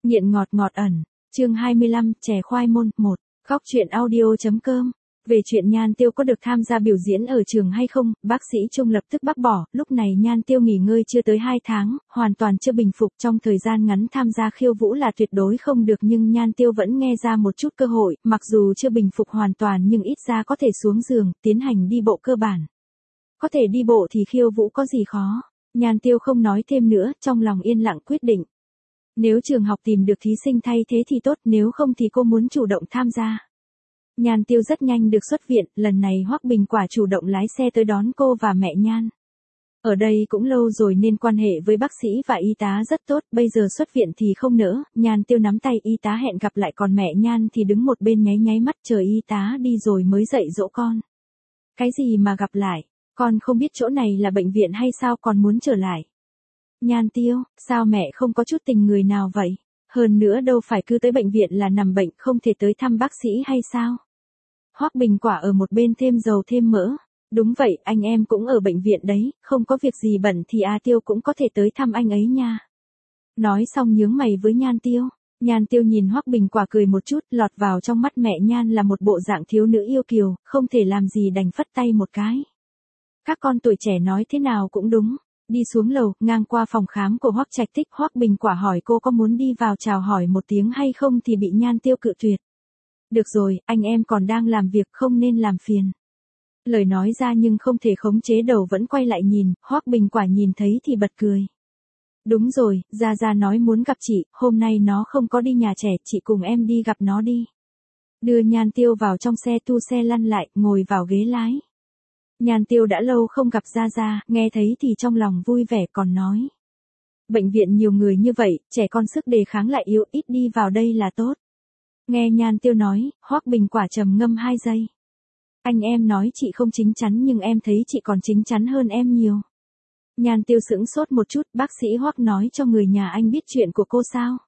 Nghiện ngọt ngọt ẩn, chương 25, chè khoai môn, 1, khóc chuyện audio.com. Về chuyện Nhan Tiêu có được tham gia biểu diễn ở trường hay không, bác sĩ Trung lập tức bác bỏ, lúc này Nhan Tiêu nghỉ ngơi chưa tới 2 tháng, hoàn toàn chưa bình phục, trong thời gian ngắn tham gia khiêu vũ là tuyệt đối không được, nhưng Nhan Tiêu vẫn nghe ra một chút cơ hội, mặc dù chưa bình phục hoàn toàn nhưng ít ra có thể xuống giường, tiến hành đi bộ cơ bản. Có thể đi bộ thì khiêu vũ có gì khó. Nhan Tiêu không nói thêm nữa, trong lòng yên lặng quyết định. Nếu trường học tìm được thí sinh thay thế thì tốt, nếu không thì cô muốn chủ động tham gia. Nhan Tiêu rất nhanh được xuất viện, lần này Hoắc Bình Quả chủ động lái xe tới đón cô và mẹ Nhan. Ở đây cũng lâu rồi nên quan hệ với bác sĩ và y tá rất tốt, bây giờ xuất viện thì không nỡ, Nhan Tiêu nắm tay y tá hẹn gặp lại, còn mẹ Nhan thì đứng một bên nháy nháy mắt chờ y tá đi rồi mới dạy dỗ con. Cái gì mà gặp lại, con không biết chỗ này là bệnh viện hay sao còn muốn trở lại. Nhan Tiêu, sao mẹ không có chút tình người nào vậy? Hơn nữa đâu phải cứ tới bệnh viện là nằm bệnh không thể tới thăm bác sĩ hay sao? Hoắc Bình Quả ở một bên thêm dầu thêm mỡ. Đúng vậy, anh em cũng ở bệnh viện đấy, không có việc gì bận thì Tiêu cũng có thể tới thăm anh ấy nha. Nói xong nhướng mày với Nhan Tiêu. Nhan Tiêu nhìn Hoắc Bình Quả cười một chút, lọt vào trong mắt mẹ Nhan là một bộ dạng thiếu nữ yêu kiều, không thể làm gì đành phất tay một cái. Các con tuổi trẻ nói thế nào cũng đúng. Đi xuống lầu, ngang qua phòng khám của Hoắc Trạch Tích, Hoắc Bình Quả hỏi cô có muốn đi vào chào hỏi một tiếng hay không thì bị Nhan Tiêu cự tuyệt. Được rồi, anh em còn đang làm việc không nên làm phiền. Lời nói ra nhưng không thể khống chế, đầu vẫn quay lại nhìn, Hoắc Bình Quả nhìn thấy thì bật cười. Đúng rồi, Gia nói muốn gặp chị, hôm nay nó không có đi nhà trẻ, chị cùng em đi gặp nó đi. Đưa Nhan Tiêu vào trong xe, tu xe lăn lại, ngồi vào ghế lái. Nhan Tiêu đã lâu không gặp Gia, nghe thấy thì trong lòng vui vẻ còn nói. Bệnh viện nhiều người như vậy, trẻ con sức đề kháng lại yếu, ít đi vào đây là tốt. Nghe Nhan Tiêu nói, Hoắc Bình Quả trầm ngâm 2 giây. Anh em nói chị không chín chắn nhưng em thấy chị còn chín chắn hơn em nhiều. Nhan Tiêu sững sốt một chút, bác sĩ Hoắc nói cho người nhà anh biết chuyện của cô sao?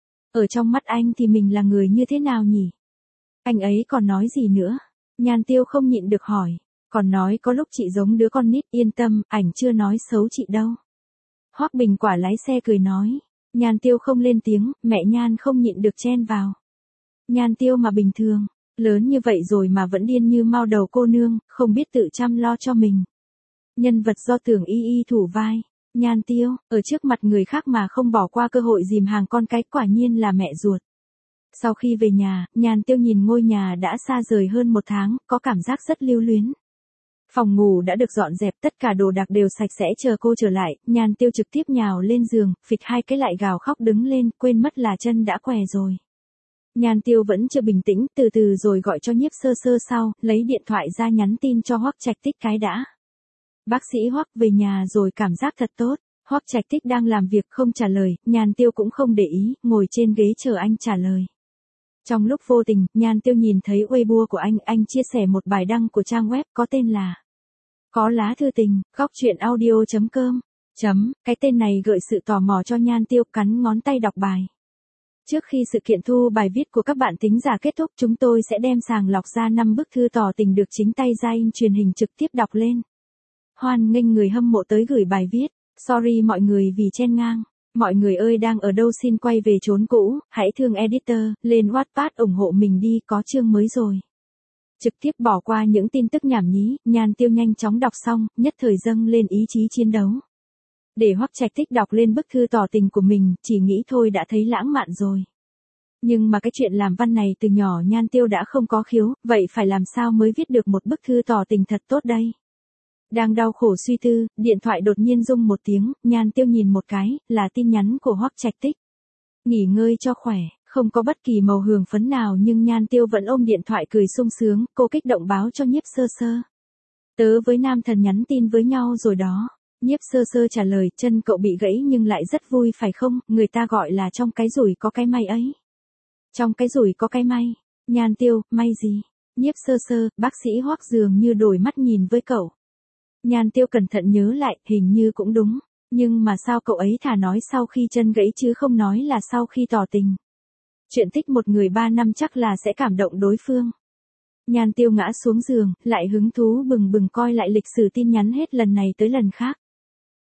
Ở trong mắt anh thì mình là người như thế nào nhỉ? Anh ấy còn nói gì nữa? Nhan Tiêu không nhịn được hỏi. Còn nói có lúc chị giống đứa con nít, yên tâm, ảnh chưa nói xấu chị đâu. Hoắc Bình Quả lái xe cười nói. Nhan Tiêu không lên tiếng, mẹ Nhan không nhịn được chen vào. Nhan Tiêu mà bình thường, lớn như vậy rồi mà vẫn điên như mao đầu cô nương, không biết tự chăm lo cho mình. Nhân vật do Tưởng Y thủ vai. Nhan Tiêu, ở trước mặt người khác mà không bỏ qua cơ hội dìm hàng con cái, quả nhiên là mẹ ruột. Sau khi về nhà, Nhan Tiêu nhìn ngôi nhà đã xa rời hơn 1 tháng, có cảm giác rất lưu luyến. Phòng ngủ đã được dọn dẹp, tất cả đồ đạc đều sạch sẽ chờ cô trở lại, Nhan Tiêu trực tiếp nhào lên giường, phịch 2 cái lại gào khóc đứng lên, quên mất là chân đã què rồi. Nhan Tiêu vẫn chưa bình tĩnh, từ từ rồi gọi cho Nhiếp Sơ Sơ sau, lấy điện thoại ra nhắn tin cho Hoắc Trạch Tích cái đã. Bác sĩ Hoắc về nhà rồi, cảm giác thật tốt. Hoắc Trạch Tích đang làm việc không trả lời, Nhan Tiêu cũng không để ý, ngồi trên ghế chờ anh trả lời. Trong lúc vô tình, Nhan Tiêu nhìn thấy Weibo của anh chia sẻ một bài đăng của trang web có tên là Có lá thư tình, khóc chuyện audio.com. Cái tên này gợi sự tò mò cho Nhan Tiêu, cắn ngón tay đọc bài. Trước khi sự kiện thu bài viết của các bạn thính giả kết thúc, chúng tôi sẽ đem sàng lọc ra 5 bức thư tỏ tình được chính tay ra in truyền hình trực tiếp đọc lên. Hoan nghênh người hâm mộ tới gửi bài viết. Sorry mọi người vì chen ngang. Mọi người ơi, đang ở đâu xin quay về chốn cũ, hãy thương editor, lên Wattpad ủng hộ mình đi, có chương mới rồi. Trực tiếp bỏ qua những tin tức nhảm nhí, Nhan Tiêu nhanh chóng đọc xong, nhất thời dâng lên ý chí chiến đấu. Để Hoắc Trạch Tích đọc lên bức thư tỏ tình của mình, chỉ nghĩ thôi đã thấy lãng mạn rồi. Nhưng mà cái chuyện làm văn này từ nhỏ Nhan Tiêu đã không có khiếu, vậy phải làm sao mới viết được một bức thư tỏ tình thật tốt đây? Đang đau khổ suy tư, điện thoại đột nhiên rung một tiếng, Nhan Tiêu nhìn một cái, là tin nhắn của Hoắc Trạch Tích. Nghỉ ngơi cho khỏe, không có bất kỳ màu hường phấn nào nhưng Nhan Tiêu vẫn ôm điện thoại cười sung sướng, cô kích động báo cho Nhiếp Sơ Sơ. Tớ với nam thần nhắn tin với nhau rồi đó. Nhiếp Sơ Sơ trả lời, chân cậu bị gãy nhưng lại rất vui phải không, người ta gọi là trong cái rủi có cái may ấy. Trong cái rủi có cái may. Nhan Tiêu, may gì? Nhiếp Sơ Sơ, bác sĩ Hoắc dường như đổi mắt nhìn với cậu. Nhan Tiêu cẩn thận nhớ lại, hình như cũng đúng. Nhưng mà sao cậu ấy thả nói sau khi chân gãy chứ không nói là sau khi tỏ tình. Chuyện thích một người 3 năm chắc là sẽ cảm động đối phương. Nhan Tiêu ngã xuống giường, lại hứng thú bừng bừng coi lại lịch sử tin nhắn hết lần này tới lần khác.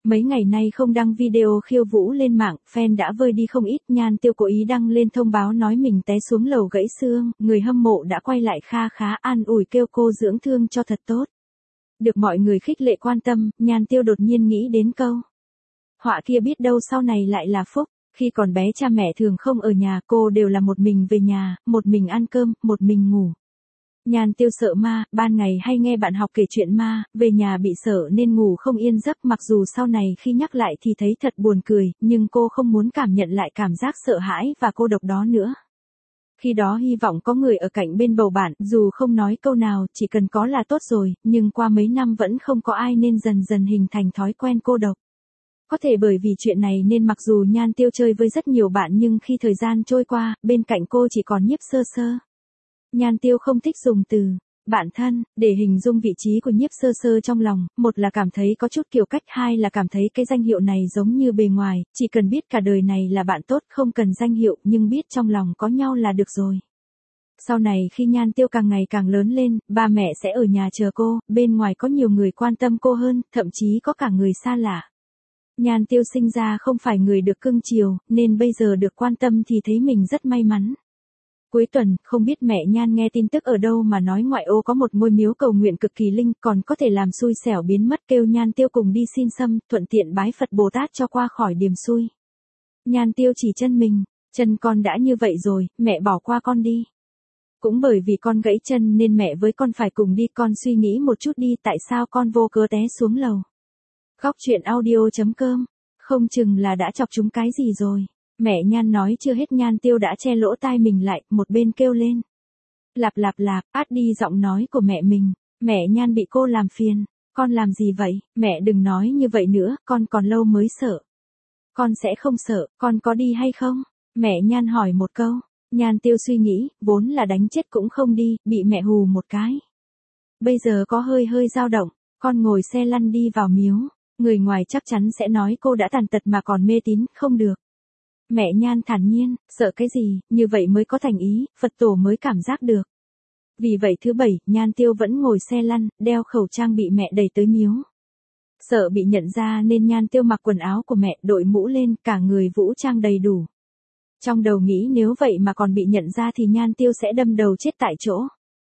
Mấy ngày nay không đăng video khiêu vũ lên mạng, fan đã vơi đi không ít. Nhan Tiêu cố ý đăng lên thông báo nói mình té xuống lầu gãy xương, người hâm mộ đã quay lại kha khá an ủi kêu cô dưỡng thương cho thật tốt. Được mọi người khích lệ quan tâm, Nhan Tiêu đột nhiên nghĩ đến câu họa kia biết đâu sau này lại là phúc. Khi còn bé cha mẹ thường không ở nhà, cô đều là một mình về nhà, một mình ăn cơm, một mình ngủ. Nhan Tiêu sợ ma, ban ngày hay nghe bạn học kể chuyện ma, về nhà bị sợ nên ngủ không yên giấc, mặc dù sau này khi nhắc lại thì thấy thật buồn cười, nhưng cô không muốn cảm nhận lại cảm giác sợ hãi và cô độc đó nữa. Khi đó hy vọng có người ở cạnh bên bầu bạn, dù không nói câu nào, chỉ cần có là tốt rồi, nhưng qua mấy năm vẫn không có ai nên dần dần hình thành thói quen cô độc. Có thể bởi vì chuyện này nên mặc dù Nhan Tiêu chơi với rất nhiều bạn nhưng khi thời gian trôi qua, bên cạnh cô chỉ còn Nhiếp Sơ Sơ. Nhan Tiêu không thích dùng từ bạn thân để hình dung vị trí của Nhiếp Sơ Sơ trong lòng, một là cảm thấy có chút kiểu cách, hai là cảm thấy cái danh hiệu này giống như bề ngoài, chỉ cần biết cả đời này là bạn tốt, không cần danh hiệu, nhưng biết trong lòng có nhau là được rồi. Sau này khi Nhan Tiêu càng ngày càng lớn lên, ba mẹ sẽ ở nhà chờ cô, bên ngoài có nhiều người quan tâm cô hơn, thậm chí có cả người xa lạ. Nhan Tiêu sinh ra không phải người được cưng chiều, nên bây giờ được quan tâm thì thấy mình rất may mắn. Cuối tuần, không biết mẹ Nhan nghe tin tức ở đâu mà nói ngoại ô có một ngôi miếu cầu nguyện cực kỳ linh, còn có thể làm xui xẻo biến mất, kêu Nhan Tiêu cùng đi xin xăm, thuận tiện bái Phật Bồ Tát cho qua khỏi điềm xui. Nhan Tiêu chỉ chân mình, chân con đã như vậy rồi, mẹ bỏ qua con đi. Cũng bởi vì con gãy chân nên mẹ với con phải cùng đi, con suy nghĩ một chút đi, tại sao con vô cớ té xuống lầu. Góc truyện audio.com, không chừng là đã chọc chúng cái gì rồi. Mẹ Nhan nói chưa hết Nhan Tiêu đã che lỗ tai mình lại, một bên kêu lên. Lạp lạp lạp, át đi giọng nói của mẹ mình. Mẹ Nhan bị cô làm phiền. Con làm gì vậy? Mẹ đừng nói như vậy nữa, con còn lâu mới sợ. Con sẽ không sợ, con có đi hay không? Mẹ Nhan hỏi một câu. Nhan Tiêu suy nghĩ, vốn là đánh chết cũng không đi, bị mẹ hù một cái. Bây giờ có hơi dao động, con ngồi xe lăn đi vào miếu. Người ngoài chắc chắn sẽ nói cô đã tàn tật mà còn mê tín, không được. Mẹ Nhan thản nhiên, sợ cái gì, như vậy mới có thành ý, Phật tổ mới cảm giác được. Vì vậy thứ bảy, Nhan Tiêu vẫn ngồi xe lăn, đeo khẩu trang bị mẹ đẩy tới miếu. Sợ bị nhận ra nên Nhan Tiêu mặc quần áo của mẹ, đội mũ lên, cả người vũ trang đầy đủ. Trong đầu nghĩ nếu vậy mà còn bị nhận ra thì Nhan Tiêu sẽ đâm đầu chết tại chỗ.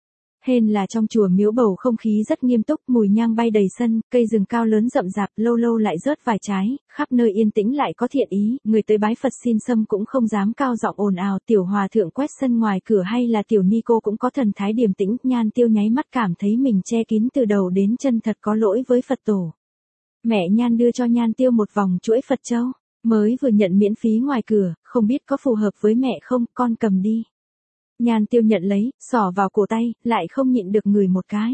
Hên là trong chùa miếu bầu không khí rất nghiêm túc, mùi nhang bay đầy sân, cây rừng cao lớn rậm rạp, lâu lâu lại rớt vài trái, khắp nơi yên tĩnh lại có thiện ý, người tới bái Phật xin xăm cũng không dám cao giọng ồn ào, tiểu hòa thượng quét sân ngoài cửa hay là tiểu ni cô cũng có thần thái điềm tĩnh. Nhan Tiêu nháy mắt cảm thấy mình che kín từ đầu đến chân, thật có lỗi với Phật tổ. Mẹ Nhan đưa cho Nhan Tiêu một vòng chuỗi Phật châu, mới vừa nhận miễn phí ngoài cửa, không biết có phù hợp với mẹ không, con cầm đi. Nhan Tiêu nhận lấy, xỏ vào cổ tay, lại không nhịn được ngửi một cái.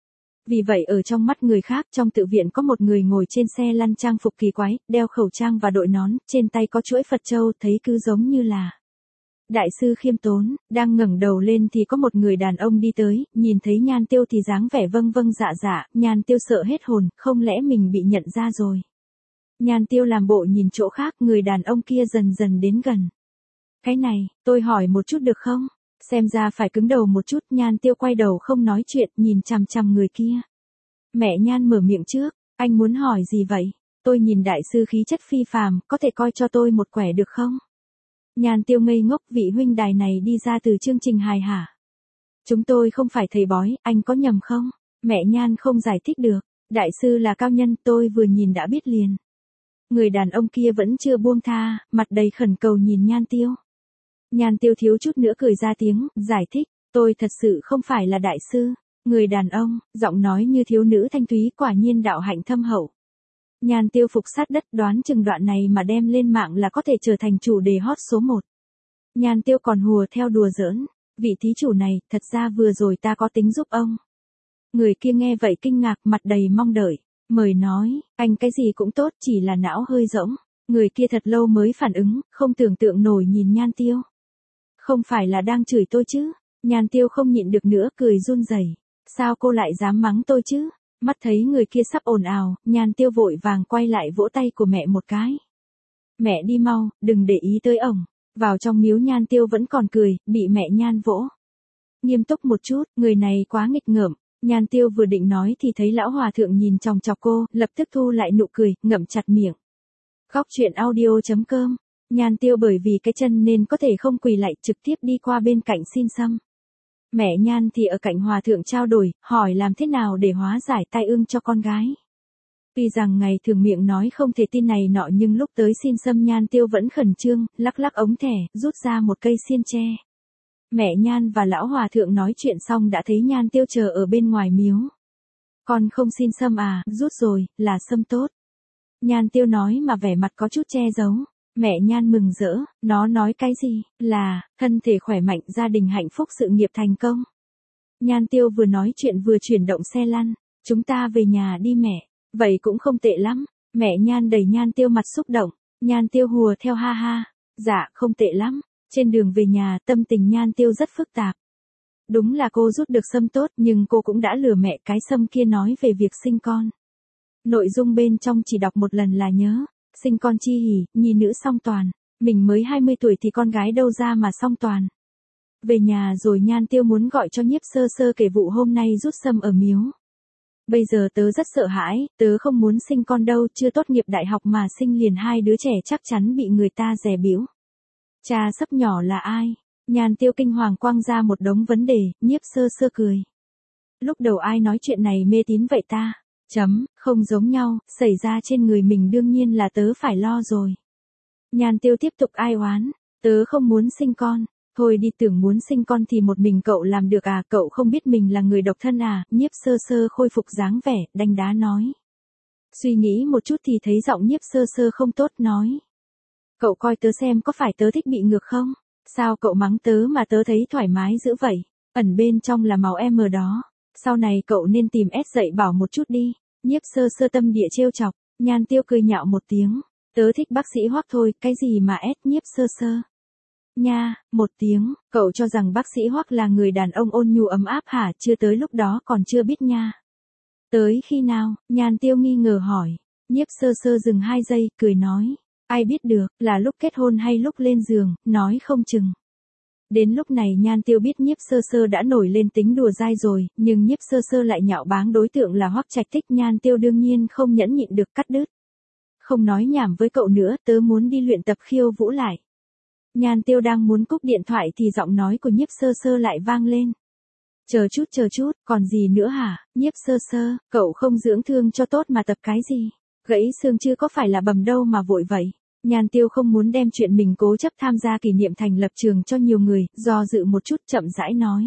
Vì vậy ở trong mắt người khác, trong tự viện có một người ngồi trên xe lăn trang phục kỳ quái, đeo khẩu trang và đội nón, trên tay có chuỗi Phật châu, thấy cứ giống như là Đại sư Khiêm Tốn. Đang ngẩng đầu lên thì có một người đàn ông đi tới, nhìn thấy Nhan Tiêu thì dáng vẻ vâng vâng dạ dạ, Nhan Tiêu sợ hết hồn, không lẽ mình bị nhận ra rồi. Nhan Tiêu làm bộ nhìn chỗ khác, người đàn ông kia dần dần đến gần. Cái này, tôi hỏi một chút được không? Xem ra phải cứng đầu một chút. Nhan Tiêu quay đầu không nói chuyện, nhìn chằm chằm người kia. Mẹ Nhan mở miệng trước, anh muốn hỏi gì vậy? Tôi nhìn đại sư khí chất phi phàm, có thể coi cho tôi một quẻ được không? Nhan Tiêu ngây ngốc, vị huynh đài này đi ra từ chương trình hài hả? Chúng tôi không phải thầy bói, anh có nhầm không? Mẹ Nhan không giải thích được, đại sư là cao nhân, tôi vừa nhìn đã biết liền. Người đàn ông kia vẫn chưa buông tha, mặt đầy khẩn cầu nhìn Nhan Tiêu. Nhan Tiêu thiếu chút nữa cười ra tiếng, giải thích, tôi thật sự không phải là đại sư. Người đàn ông, giọng nói như thiếu nữ thanh túy, quả nhiên đạo hạnh thâm hậu. Nhan Tiêu phục sát đất, đoán chừng đoạn này mà đem lên mạng là có thể trở thành chủ đề hot số 1. Nhan Tiêu còn hùa theo đùa giỡn, vị thí chủ này, thật ra vừa rồi ta có tính giúp ông. Người kia nghe vậy kinh ngạc, mặt đầy mong đợi, mời nói, anh cái gì cũng tốt, chỉ là não hơi rỗng. Người kia thật lâu mới phản ứng, không tưởng tượng nổi nhìn Nhan Tiêu. Không phải là đang chửi tôi chứ? Nhan Tiêu không nhịn được nữa, cười run rẩy. Sao cô lại dám mắng tôi chứ? Mắt thấy người kia sắp ồn ào, Nhan Tiêu vội vàng quay lại vỗ tay của mẹ một cái. Mẹ đi mau, đừng để ý tới ổng. Vào trong miếu Nhan Tiêu vẫn còn cười, bị mẹ Nhan vỗ. Nghiêm túc một chút, người này quá nghịch ngợm. Nhan Tiêu vừa định nói thì thấy lão hòa thượng nhìn chòng chọc cô, lập tức thu lại nụ cười, ngậm chặt miệng. Góc truyện audio.com. Nhan Tiêu bởi vì cái chân nên có thể không quỳ lạy, trực tiếp đi qua bên cạnh xin sâm. Mẹ Nhan thì ở cạnh hòa thượng trao đổi, hỏi làm thế nào để hóa giải tai ương cho con gái. Tuy rằng ngày thường miệng nói không thể tin này nọ nhưng lúc tới xin sâm Nhan Tiêu vẫn khẩn trương, lắc lắc ống thẻ, rút ra một cây xiên tre. Mẹ Nhan và lão hòa thượng nói chuyện xong đã thấy Nhan Tiêu chờ ở bên ngoài miếu. Con không xin sâm à, rút rồi, là sâm tốt. Nhan Tiêu nói mà vẻ mặt có chút che giấu. Mẹ Nhan mừng rỡ, nó nói cái gì, là, thân thể khỏe mạnh, gia đình hạnh phúc, sự nghiệp thành công. Nhan Tiêu vừa nói chuyện vừa chuyển động xe lăn, chúng ta về nhà đi mẹ, vậy cũng không tệ lắm. Mẹ Nhan đẩy Nhan Tiêu mặt xúc động, Nhan Tiêu hùa theo ha ha, dạ không tệ lắm. Trên đường về nhà tâm tình Nhan Tiêu rất phức tạp. Đúng là cô rút được sâm tốt nhưng cô cũng đã lừa mẹ, cái sâm kia nói về việc sinh con. Nội dung bên trong chỉ đọc một lần là nhớ. Sinh con chi hỉ, nhi nữ song toàn. Mình mới 20 tuổi thì con gái đâu ra mà song toàn. Về nhà rồi Nhan Tiêu muốn gọi cho Nhiếp Sơ Sơ kể vụ hôm nay rút sâm ở miếu. Bây giờ tớ rất sợ hãi, tớ không muốn sinh con đâu, chưa tốt nghiệp đại học mà sinh liền 2 đứa trẻ chắc chắn bị người ta dè bỉu. Cha sấp nhỏ là ai? Nhan Tiêu kinh hoàng quăng ra một đống vấn đề, Nhiếp Sơ Sơ cười. Lúc đầu ai nói chuyện này mê tín vậy ta? Không giống nhau, xảy ra trên người mình đương nhiên là tớ phải lo rồi. Nhan Tiêu tiếp tục ai oán, tớ không muốn sinh con, thôi đi, tưởng muốn sinh con thì một mình cậu làm được à, cậu không biết mình là người độc thân à, Nhiếp Sơ Sơ khôi phục dáng vẻ, đanh đá nói. Suy nghĩ một chút thì thấy giọng Nhiếp Sơ Sơ không tốt, nói. Cậu coi tớ xem có phải tớ thích bị ngược không? Sao cậu mắng tớ mà tớ thấy thoải mái dữ vậy? Ẩn bên trong là màu M đó. Sau này cậu nên tìm S dạy bảo một chút đi. Nhiếp Sơ Sơ tâm địa trêu chọc. Nhan Tiêu cười nhạo một tiếng. Tớ thích bác sĩ Hoắc thôi, cái gì mà S, Nhiếp Sơ Sơ. Nha, một tiếng, cậu cho rằng bác sĩ Hoắc là người đàn ông ôn nhu ấm áp hả, chưa tới lúc đó còn chưa biết nha. Tới khi nào, Nhan Tiêu nghi ngờ hỏi. Nhiếp Sơ Sơ dừng 2 giây, cười nói. Ai biết được, là lúc kết hôn hay lúc lên giường, nói không chừng. Đến lúc này Nhan Tiêu biết Nhiếp Sơ Sơ đã nổi lên tính đùa dai rồi, nhưng Nhiếp Sơ Sơ lại nhạo báng đối tượng là Hoắc Trạch Tích, Nhan Tiêu đương nhiên không nhẫn nhịn được cắt đứt. Không nói nhảm với cậu nữa, tớ muốn đi luyện tập khiêu vũ lại. Nhan Tiêu đang muốn cúp điện thoại thì giọng nói của Nhiếp Sơ Sơ lại vang lên. Chờ chút, còn gì nữa hả, Nhiếp Sơ Sơ, cậu không dưỡng thương cho tốt mà tập cái gì? Gãy xương chưa có phải là bầm đâu mà vội vậy. Nhan Tiêu không muốn đem chuyện mình cố chấp tham gia kỷ niệm thành lập trường cho nhiều người, do dự một chút chậm rãi nói.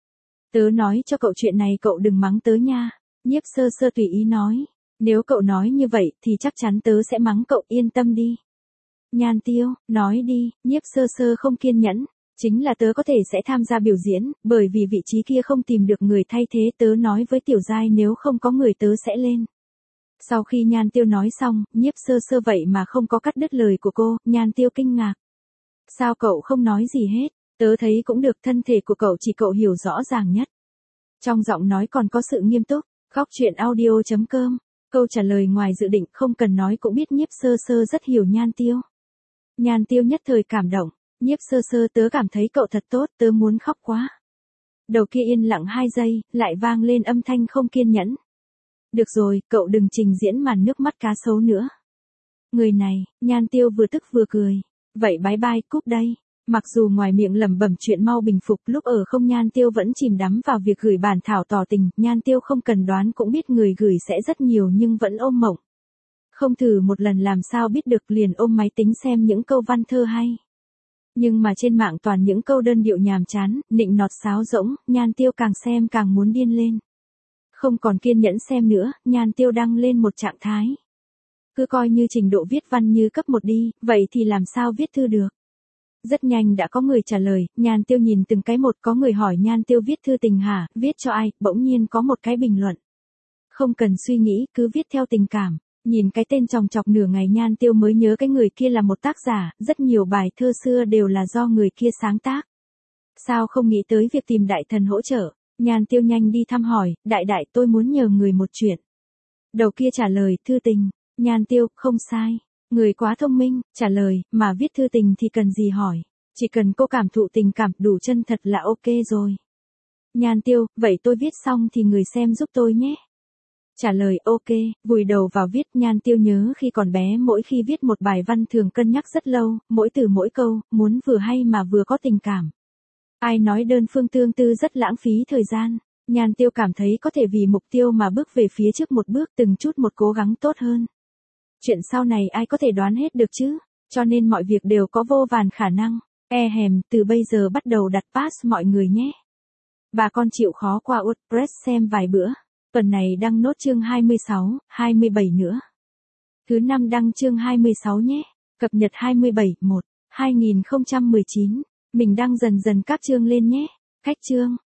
Tớ nói cho cậu chuyện này cậu đừng mắng tớ nha. Nhiếp Sơ Sơ tùy ý nói. Nếu cậu nói như vậy thì chắc chắn tớ sẽ mắng cậu, yên tâm đi. Nhan Tiêu, nói đi, Nhiếp Sơ Sơ không kiên nhẫn. Chính là tớ có thể sẽ tham gia biểu diễn, bởi vì vị trí kia không tìm được người thay thế, tớ nói với Tiểu Giai nếu không có người tớ sẽ lên. Sau khi Nhan Tiêu nói xong, Nhiếp Sơ Sơ vậy mà không có cắt đứt lời của cô, Nhan Tiêu kinh ngạc. Sao cậu không nói gì hết, tớ thấy cũng được, thân thể của cậu chỉ cậu hiểu rõ ràng nhất. Trong giọng nói còn có sự nghiêm túc. Góc truyện audio.com. Câu trả lời ngoài dự định, không cần nói cũng biết Nhiếp Sơ Sơ rất hiểu Nhan Tiêu. Nhan Tiêu nhất thời cảm động. Nhiếp Sơ Sơ, tớ cảm thấy cậu thật tốt, tớ muốn khóc quá. Đầu kia yên lặng 2 giây, lại vang lên âm thanh không kiên nhẫn. Được rồi, cậu đừng trình diễn màn nước mắt cá sấu nữa. Người này, Nhan Tiêu vừa tức vừa cười. Vậy bye bye, cúp đây. Mặc dù ngoài miệng lẩm bẩm chuyện mau bình phục, lúc ở không Nhan Tiêu vẫn chìm đắm vào việc gửi bản thảo tỏ tình. Nhan Tiêu không cần đoán cũng biết người gửi sẽ rất nhiều nhưng vẫn ôm mộng. Không thử một lần làm sao biết được, liền ôm máy tính xem những câu văn thơ hay. Nhưng mà trên mạng toàn những câu đơn điệu nhàm chán, nịnh nọt sáo rỗng, Nhan Tiêu càng xem càng muốn điên lên. Không còn kiên nhẫn xem nữa, Nhan Tiêu đăng lên một trạng thái. Cứ coi như trình độ viết văn như cấp 1 đi, vậy thì làm sao viết thư được. Rất nhanh đã có người trả lời, Nhan Tiêu nhìn từng cái một, có người hỏi Nhan Tiêu viết thư tình hả, viết cho ai, bỗng nhiên có một cái bình luận. Không cần suy nghĩ, cứ viết theo tình cảm. Nhìn cái tên chòng chọc nửa ngày Nhan Tiêu mới nhớ cái người kia là một tác giả, rất nhiều bài thơ xưa đều là do người kia sáng tác. Sao không nghĩ tới việc tìm đại thần hỗ trợ? Nhan Tiêu nhanh đi thăm hỏi, đại tôi muốn nhờ người một chuyện. Đầu kia trả lời, thư tình. Nhan Tiêu, không sai. Người quá thông minh, trả lời, mà viết thư tình thì cần gì hỏi. Chỉ cần cô cảm thụ tình cảm đủ chân thật là ok rồi. Nhan Tiêu, vậy tôi viết xong thì người xem giúp tôi nhé. Trả lời ok, vùi đầu vào viết. Nhan Tiêu nhớ khi còn bé mỗi khi viết một bài văn thường cân nhắc rất lâu, mỗi từ mỗi câu, muốn vừa hay mà vừa có tình cảm. Ai nói đơn phương tương tư rất lãng phí thời gian. Nhan Tiêu cảm thấy có thể vì mục tiêu mà bước về phía trước một bước, từng chút một cố gắng tốt hơn. Chuyện sau này ai có thể đoán hết được chứ, cho nên mọi việc đều có vô vàn khả năng. Từ bây giờ bắt đầu đặt pass mọi người nhé. Bà con chịu khó qua WordPress xem vài bữa. Tuần này đăng nốt chương 26, 27 nữa. Thứ năm đăng chương 26 nhé. Cập nhật 27/1/2019. Mình đăng dần dần các chương lên nhé. Cách chương